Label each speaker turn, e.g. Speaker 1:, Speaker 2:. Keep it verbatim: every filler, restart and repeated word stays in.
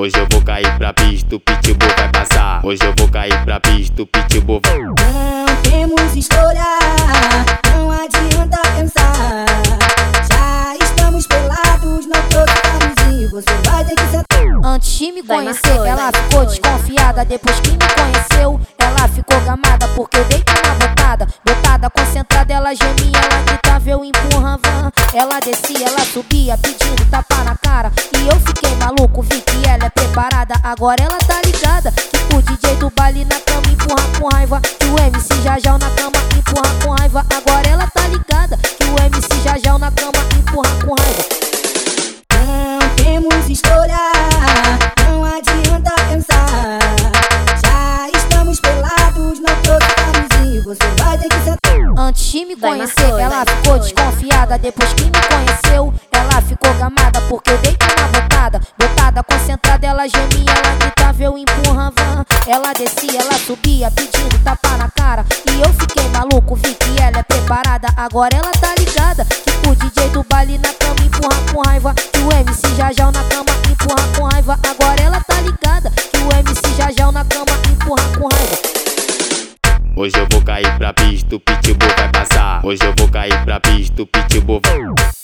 Speaker 1: Hoje eu vou cair pra pista, o pitbull vai passar. Hoje eu vou cair pra pista, o pitbull vai.
Speaker 2: Não temos escolha, não adianta pensar. Já estamos pelados, não trouxe camisinha, você vai ter que sentar.
Speaker 3: Antes de me conhecer, ela ficou desconfiada. Depois que me conheceu, ela ficou gamada, porque eu dei uma botada. Botada concentrada, ela gemia, ela gritava, eu empurrava. Ela descia, ela subia, pedindo tapa na cara. E eu fiquei maluco, vi que ela é preparada. Agora ela tá ligada, que o D J do baile na cama empurra com raiva. Que o M C Jajal na cama empurra com raiva. Agora ela tá ligada, que o M C Jajal na cama empurra com raiva.
Speaker 2: Não temos escolha, não adianta pensar. Já estamos pelados, não trouxe camisinha, você vai ter que sentar.
Speaker 3: Antes de me conhecer, ela ficou desconfiada. Depois que me conheceu, ela ficou gamada, porque eu dei uma botada. Botada concentrada, ela gemia, ela gritava, eu empurrava. Ela descia, ela subia, pedindo tapa na cara. E eu fiquei maluco, vi que ela é preparada. Agora ela tá ligada, que o D J do baile na cama empurra com raiva. Que o M C Jajal na cama empurra com raiva. Agora ela tá ligada, que o M C Jajal na cama empurra com raiva.
Speaker 1: Hoje eu vou cair pra pista, o pitbull vai passar. Hoje eu vou cair pra pista, o pitbull vai.